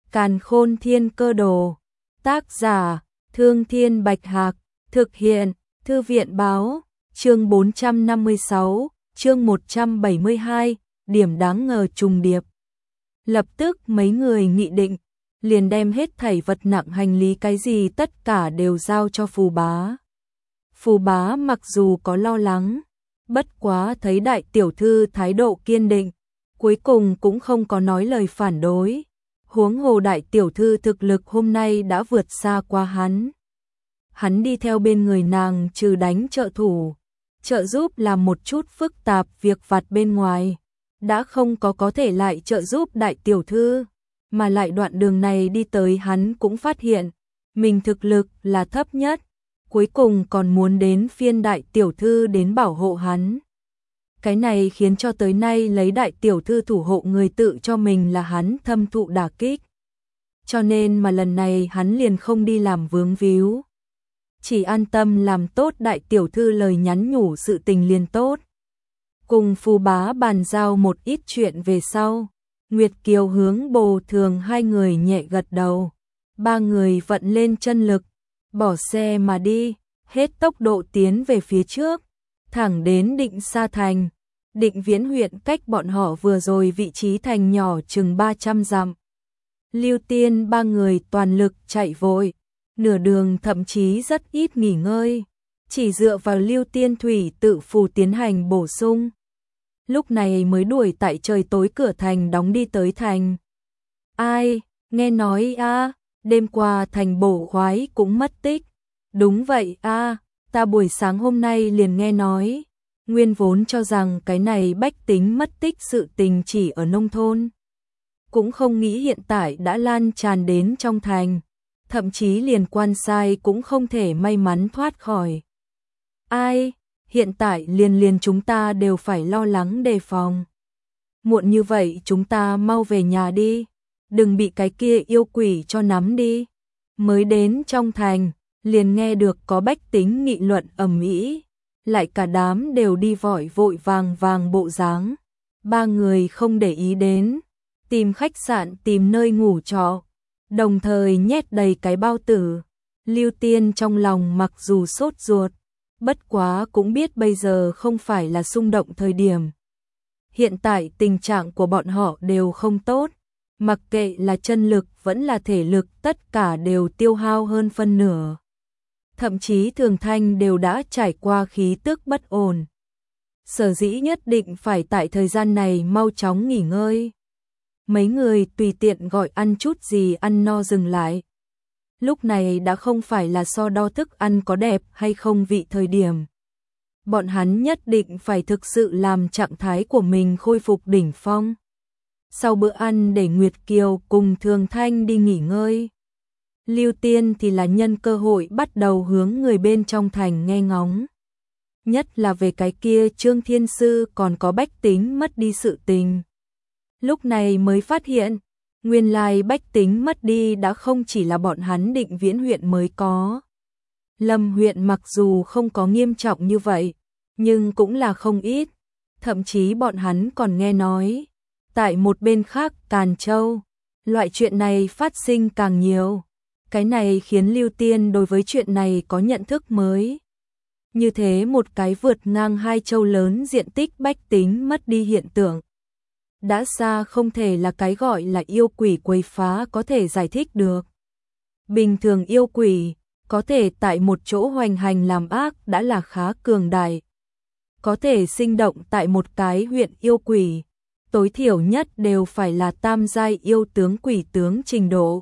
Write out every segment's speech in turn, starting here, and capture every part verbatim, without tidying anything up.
Càn Khôn Thiên Cơ Đồ. Tác giả: Thương Thiên Bạch Hạc. Thực hiện: Thư viện báo. Chương bốn trăm năm mươi sáu, chương một trăm bảy mươi hai, điểm đáng ngờ trùng điệp. Lập tức mấy người nghị định, liền đem hết thảy vật nặng hành lý cái gì tất cả đều giao cho Phù Bá. Phù Bá mặc dù có lo lắng, bất quá thấy đại tiểu thư thái độ kiên định, cuối cùng cũng không có nói lời phản đối. Huống hồ đại tiểu thư thực lực hôm nay đã vượt xa qua hắn. Hắn đi theo bên người nàng trừ đánh trợ thủ, trợ giúp làm một chút phức tạp việc vặt bên ngoài, đã không có có thể lại trợ giúp đại tiểu thư, mà lại đoạn đường này đi tới hắn cũng phát hiện, mình thực lực là thấp nhất, cuối cùng còn muốn đến phiên đại tiểu thư đến bảo hộ hắn. Cái này khiến cho tới nay lấy đại tiểu thư thủ hộ người tự cho mình là hắn thâm thụ đả kích. Cho nên mà lần này hắn liền không đi làm vướng víu. Chỉ an tâm làm tốt đại tiểu thư lời nhắn nhủ sự tình liền tốt. Cùng Phù Bá bàn giao một ít chuyện về sau, Nguyệt Kiều hướng Bồ Thường hai người nhẹ gật đầu. Ba người vận lên chân lực, bỏ xe mà đi, hết tốc độ tiến về phía trước, thẳng đến Định Sa Thành. Định Viễn huyện cách bọn họ vừa rồi vị trí thành nhỏ chừng ba trăm dặm. Lưu Tiên ba người toàn lực chạy vội, nửa đường thậm chí rất ít nghỉ ngơi, chỉ dựa vào Lưu Tiên thủy tự phù tiến hành bổ sung. Lúc này mới đuổi tại trời tối cửa thành đóng đi tới thành. Ai, nghe nói a, đêm qua thành bổ khoái cũng mất tích. Đúng vậy a, ta buổi sáng hôm nay liền nghe nói. Nguyên vốn cho rằng cái này bách tính mất tích sự tình chỉ ở nông thôn, cũng không nghĩ hiện tại đã lan tràn đến trong thành, thậm chí liền quan sai cũng không thể may mắn thoát khỏi. Ai, hiện tại liền liền chúng ta đều phải lo lắng đề phòng. Muộn như vậy chúng ta mau về nhà đi, đừng bị cái kia yêu quỷ cho nắm đi. Mới đến trong thành, liền nghe được có bách tính nghị luận ầm ĩ, lại cả đám đều đi vội vội vàng vàng bộ dáng. Ba người không để ý đến, tìm khách sạn tìm nơi ngủ trọ, đồng thời nhét đầy cái bao tử. Lưu Tiên trong lòng mặc dù sốt ruột, bất quá cũng biết bây giờ không phải là xung động thời điểm. Hiện tại tình trạng của bọn họ đều không tốt, mặc kệ là chân lực vẫn là thể lực tất cả đều tiêu hao hơn phân nửa. Thậm chí Thường Thanh đều đã trải qua khí tức bất ổn. Sở dĩ nhất định phải tại thời gian này mau chóng nghỉ ngơi. Mấy người tùy tiện gọi ăn chút gì ăn no dừng lại. Lúc này đã không phải là so đo thức ăn có đẹp hay không vị thời điểm. Bọn hắn nhất định phải thực sự làm trạng thái của mình khôi phục đỉnh phong. Sau bữa ăn để Nguyệt Kiều cùng Thường Thanh đi nghỉ ngơi. Lưu Tiên thì là nhân cơ hội bắt đầu hướng người bên trong thành nghe ngóng. Nhất là về cái kia Trương Thiên Sư còn có bách tính mất đi sự tình. Lúc này mới phát hiện, nguyên lai bách tính mất đi đã không chỉ là bọn hắn Định Viễn huyện mới có. Lâm huyện mặc dù không có nghiêm trọng như vậy, nhưng cũng là không ít. Thậm chí bọn hắn còn nghe nói, tại một bên khác Càn Châu, loại chuyện này phát sinh càng nhiều. Cái này khiến Lưu Tiên đối với chuyện này có nhận thức mới. Như thế một cái vượt ngang hai châu lớn diện tích bách tính mất đi hiện tượng, đã xa không thể là cái gọi là yêu quỷ quấy phá có thể giải thích được. Bình thường yêu quỷ, có thể tại một chỗ hoành hành làm ác đã là khá cường đại. Có thể sinh động tại một cái huyện yêu quỷ, tối thiểu nhất đều phải là tam giai yêu tướng quỷ tướng trình độ.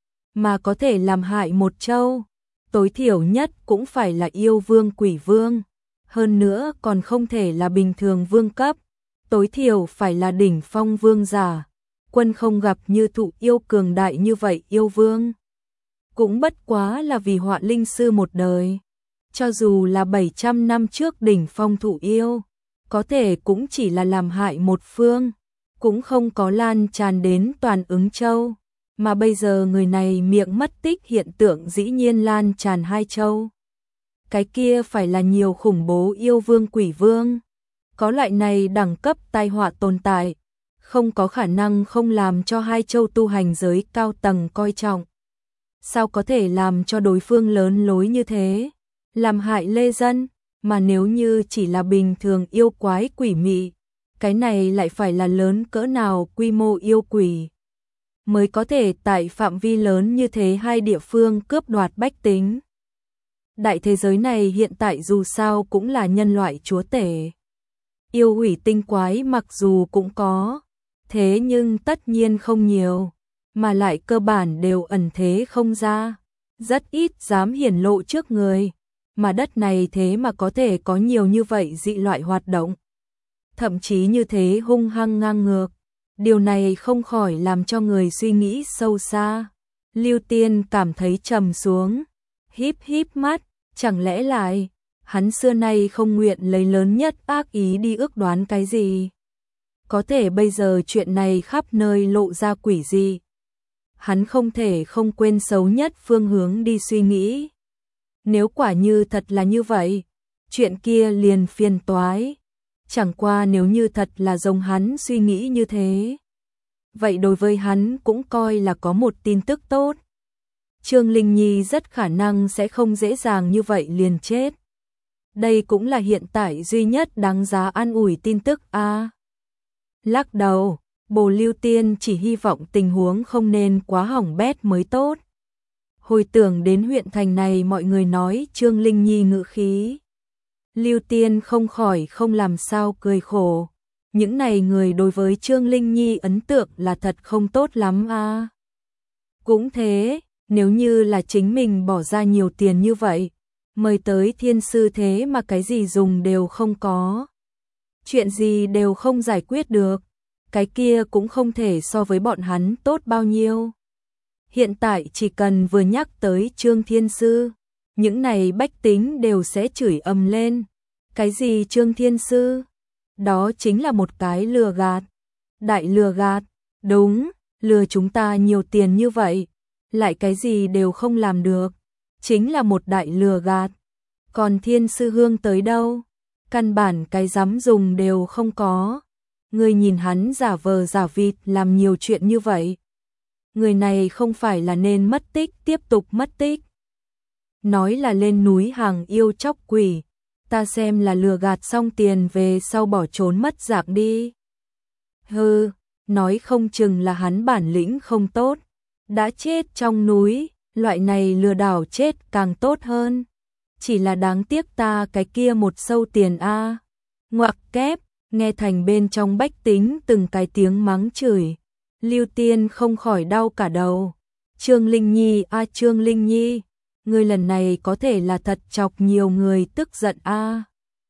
Mà có thể làm hại một châu, tối thiểu nhất cũng phải là yêu vương quỷ vương. Hơn nữa còn không thể là bình thường vương cấp, tối thiểu phải là đỉnh phong vương giả. Quân không gặp như thụ yêu cường đại như vậy yêu vương. Cũng bất quá là vì họa linh sư một đời. Cho dù là bảy trăm năm trước đỉnh phong thụ yêu, có thể cũng chỉ là làm hại một phương, cũng không có lan tràn đến toàn Ứng Châu. Mà bây giờ người này miệng mất tích hiện tượng dĩ nhiên lan tràn hai châu. Cái kia phải là nhiều khủng bố yêu vương quỷ vương. Có loại này đẳng cấp tai họa tồn tại, không có khả năng không làm cho hai châu tu hành giới cao tầng coi trọng. Sao có thể làm cho đối phương lớn lối như thế, làm hại lê dân, mà nếu như chỉ là bình thường yêu quái quỷ mị, cái này lại phải là lớn cỡ nào quy mô yêu quỷ, mới có thể tại phạm vi lớn như thế hai địa phương cướp đoạt bách tính. Đại thế giới này hiện tại dù sao cũng là nhân loại chúa tể. Yêu quỷ tinh quái mặc dù cũng có, thế nhưng tất nhiên không nhiều, mà lại cơ bản đều ẩn thế không ra, rất ít dám hiển lộ trước người, mà đất này thế mà có thể có nhiều như vậy dị loại hoạt động. Thậm chí như thế hung hăng ngang ngược, điều này không khỏi làm cho người suy nghĩ sâu xa. Lưu Tiên cảm thấy trầm xuống, híp híp mắt, chẳng lẽ lại, hắn xưa nay không nguyện lấy lớn nhất ác ý đi ước đoán cái gì. Có thể bây giờ chuyện này khắp nơi lộ ra quỷ dị. Hắn không thể không quên xấu nhất phương hướng đi suy nghĩ. Nếu quả như thật là như vậy, chuyện kia liền phiền toái. Chẳng qua nếu như thật là giống hắn suy nghĩ như thế, vậy đối với hắn cũng coi là có một tin tức tốt. Trương Linh Nhi rất khả năng sẽ không dễ dàng như vậy liền chết. Đây cũng là hiện tại duy nhất đáng giá an ủi tin tức a. À, lắc đầu, Bồ Lưu Tiên chỉ hy vọng tình huống không nên quá hỏng bét mới tốt. Hồi tưởng đến huyện thành này mọi người nói Trương Linh Nhi ngữ khí, Lưu Tiên không khỏi không làm sao cười khổ. Những này người đối với Trương Linh Nhi ấn tượng là thật không tốt lắm a. À, cũng thế, nếu như là chính mình bỏ ra nhiều tiền như vậy, mời tới thiên sư thế mà cái gì dùng đều không có, chuyện gì đều không giải quyết được, cái kia cũng không thể so với bọn hắn tốt bao nhiêu. Hiện tại chỉ cần vừa nhắc tới Trương Thiên Sư, những này bách tính đều sẽ chửi ầm lên. Cái gì Trương Thiên Sư? Đó chính là một cái lừa gạt. Đại lừa gạt, đúng, lừa chúng ta nhiều tiền như vậy, lại cái gì đều không làm được, chính là một đại lừa gạt. Còn Thiên Sư Hương tới đâu? Căn bản cái dám dùng đều không có. Người nhìn hắn giả vờ giả vịt làm nhiều chuyện như vậy. Người này không phải là nên mất tích tiếp tục mất tích. Nói là lên núi hàng yêu chóc quỷ, ta xem là lừa gạt xong tiền về sau bỏ trốn mất dạng đi. Hừ, nói không chừng là hắn bản lĩnh không tốt, đã chết trong núi, loại này lừa đảo chết càng tốt hơn. Chỉ là đáng tiếc ta cái kia một sâu tiền a. À. Ngoặc kép, nghe thành bên trong bách tính từng cái tiếng mắng chửi. Lưu Tiên không khỏi đau cả đầu. Trương Linh Nhi a à, Trương Linh Nhi, người lần này có thể là thật chọc nhiều người tức giận a. À.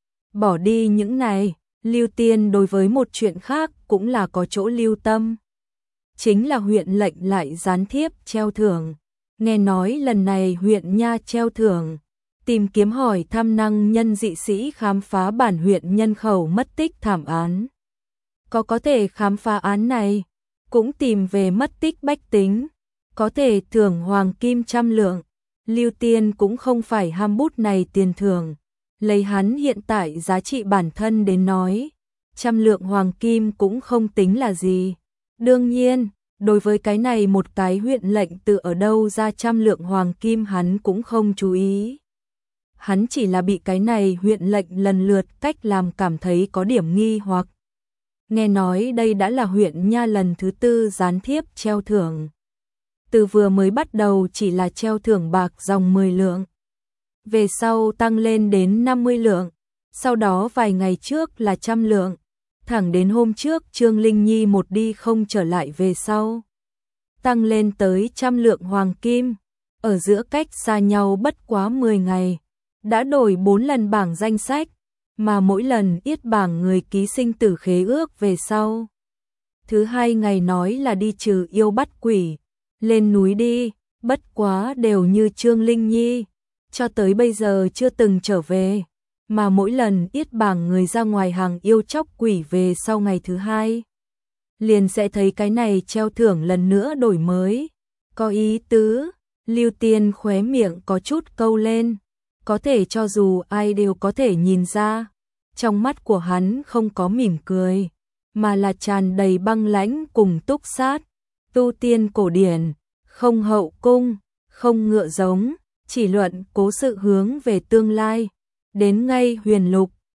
Bỏ đi những này, Lưu Tiên đối với một chuyện khác cũng là có chỗ lưu tâm. Chính là huyện lệnh lại gián thiếp treo thưởng. Nghe nói lần này huyện nha treo thưởng, tìm kiếm hỏi thăm năng nhân dị sĩ khám phá bản huyện nhân khẩu mất tích thảm án. Có có thể khám phá án này, cũng tìm về mất tích bách tính, có thể thưởng hoàng kim trăm lượng. Lưu Tiên cũng không phải ham bút này tiền thưởng, lấy hắn hiện tại giá trị bản thân đến nói, trăm lượng hoàng kim cũng không tính là gì. Đương nhiên, đối với cái này một cái huyện lệnh tự ở đâu ra trăm lượng hoàng kim hắn cũng không chú ý. Hắn chỉ là bị cái này huyện lệnh lần lượt cách làm cảm thấy có điểm nghi hoặc. Nghe nói đây đã là huyện nha lần thứ tư gián thiếp treo thưởng. Từ vừa mới bắt đầu chỉ là treo thưởng bạc dòng mười lượng. Về sau tăng lên đến năm mươi lượng. Sau đó vài ngày trước là trăm lượng. Thẳng đến hôm trước Trương Linh Nhi một đi không trở lại về sau. Tăng lên tới trăm lượng hoàng kim. Ở giữa cách xa nhau bất quá mười ngày. Đã đổi bốn lần bảng danh sách. Mà mỗi lần yết bảng người ký sinh tử khế ước về sau. Thứ hai ngày nói là đi trừ yêu bắt quỷ. Lên núi đi, bất quá đều như Trương Linh Nhi. Cho tới bây giờ chưa từng trở về. Mà mỗi lần yết bảng người ra ngoài hàng yêu chóc quỷ về sau ngày thứ hai. Liền sẽ thấy cái này treo thưởng lần nữa đổi mới. Có ý tứ, Lưu Tiên khóe miệng có chút câu lên. Có thể cho dù ai đều có thể nhìn ra. Trong mắt của hắn không có mỉm cười. mà là tràn đầy băng lãnh cùng túc sát. Tu tiên cổ điển, không hậu cung, không ngựa giống, chỉ luận cố sự hướng về tương lai. Đến ngay huyền lục,